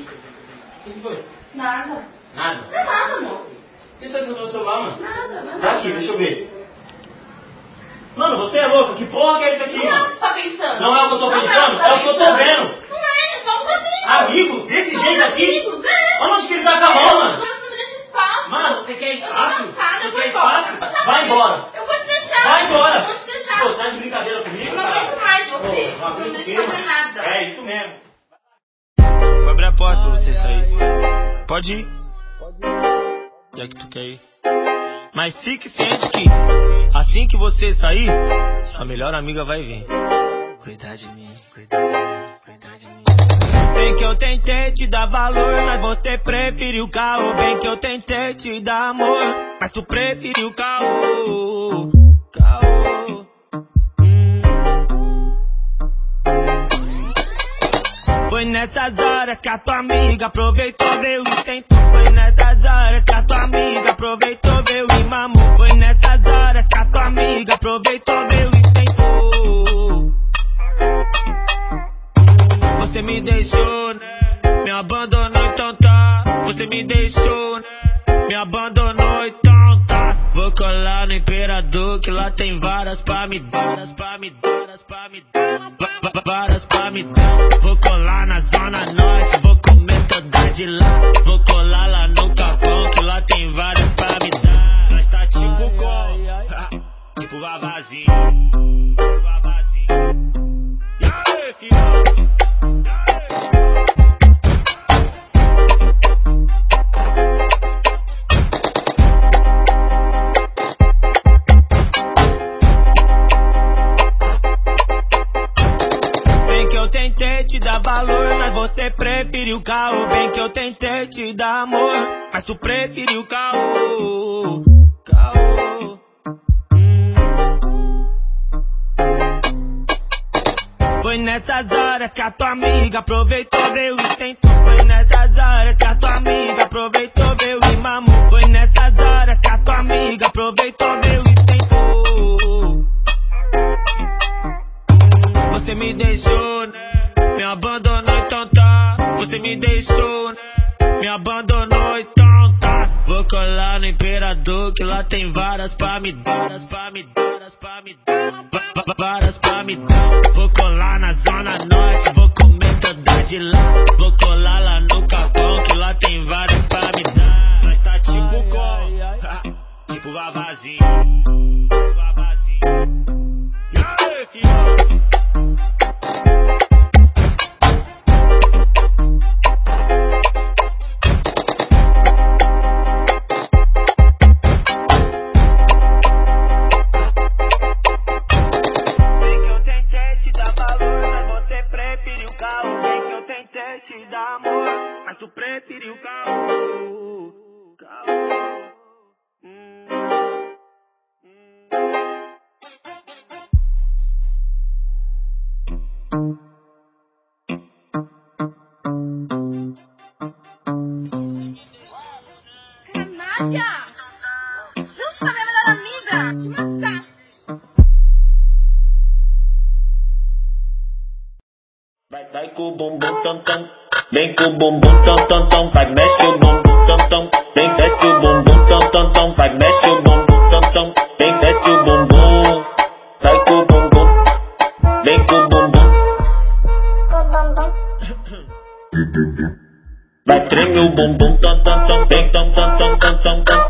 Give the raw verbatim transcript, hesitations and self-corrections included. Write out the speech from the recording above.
O que foi? Nada. Nada? Não é nada, amor. Por que você tá no celular, mano? Nada, não é Tá nada. aqui, deixa eu ver. Mano, você é louco? Que porra que é isso aqui, Não é o mano? que você tá pensando. Não é o que eu tô Não pensando? É É o que eu tô vendo. Não é, é só os amigos. Amigo? Desse Só jeito os aqui? amigos, é. Olha onde que ele tá com a mão, mano. Mas não me deixa espaço. Mano, você quer Eu tô espaço? cansada, eu Você vou quer embora. espaço? Vai embora. Eu vou te deixar. Vai embora. Eu vou te deixar. Pô, tá de brincadeira comigo, Eu não cara? aguento mais você. Pô, Você não me aguento deixa o quê, fazer mano? nada. É, isso mesmo. Vou abrir a porta pra você sair. Pode ir. Já que tu quer ir. Mas fique ciente que assim que você sair, sua melhor amiga vai vir. Cuidar de mim, cuidar de mim, cuidar de mim. Bem que eu tentei te dar valor, mas você preferiu caô. Bem que eu tentei te dar amor, mas tu preferiu caô. Caô. Hum. Foi nessas horas que a tua amiga aproveitou, veio e tentou. Foi nessas horas que a tua amiga aproveitou, veio e mamou. Foi nessas horas que a tua amiga aproveitou, veio e tentou. Você me deixou, né? Me abandonou, então tá. Você me deixou, né? Me abandonou, então tá. Vou colar no Imperador, que lá tem várias pra me dar, várias pra me dar, várias pra me dar, várias pra me dar. Vou colar na Zona Norte, vou comer toda de lá. Vou colar lá no Capão, que lá tem várias pra me dar. Nós tá tipo com, tipo Vavazinho, tipo Vavazinho. E aí, filho? Tentei te dar valor, mas você preferiu caô. Bem que eu tentei te dar amor, mas tu preferiu caô. Caô. Hum. Foi nessas horas que a tua amiga aproveitou, veio e tentou. Foi nessas horas que a tua amiga aproveitou, veio e mamou. Foi nessas horas que a tua amiga aproveitou, veio e tentou. Você me deixou, né? Me abandonou, então tá. Você me deixou, né? Me abandonou, então tá. Vou colar no Imperador, que lá tem várias pra me dar, várias pra me dar, várias pra me dar, várias pra me dar. Vou colar na Zona Norte, vou comer toda de lá. Vou colar lá no Capão, que lá tem várias pra me dar. Nós tá tipo com, tipo Vavazinho, tipo Vavazinho. E aí, filho? Te dar amor, mas tu preferiu caô. Caô. Hum. Canalha! Junto com a minha melhor amiga! Te matar! Vai, vai com o bumbum tam tam, vem com o bumbum tam tam tam, vai mexe o bumbum tam tam, vem desce o bumbum tam tam tam, vai mexe o bumbum tam tam, vem desce o bumbum, vai com o bumbum, vem com o bumbum, vai treme o bumbum tam tam tam, vem tam tam tam tam tam tam.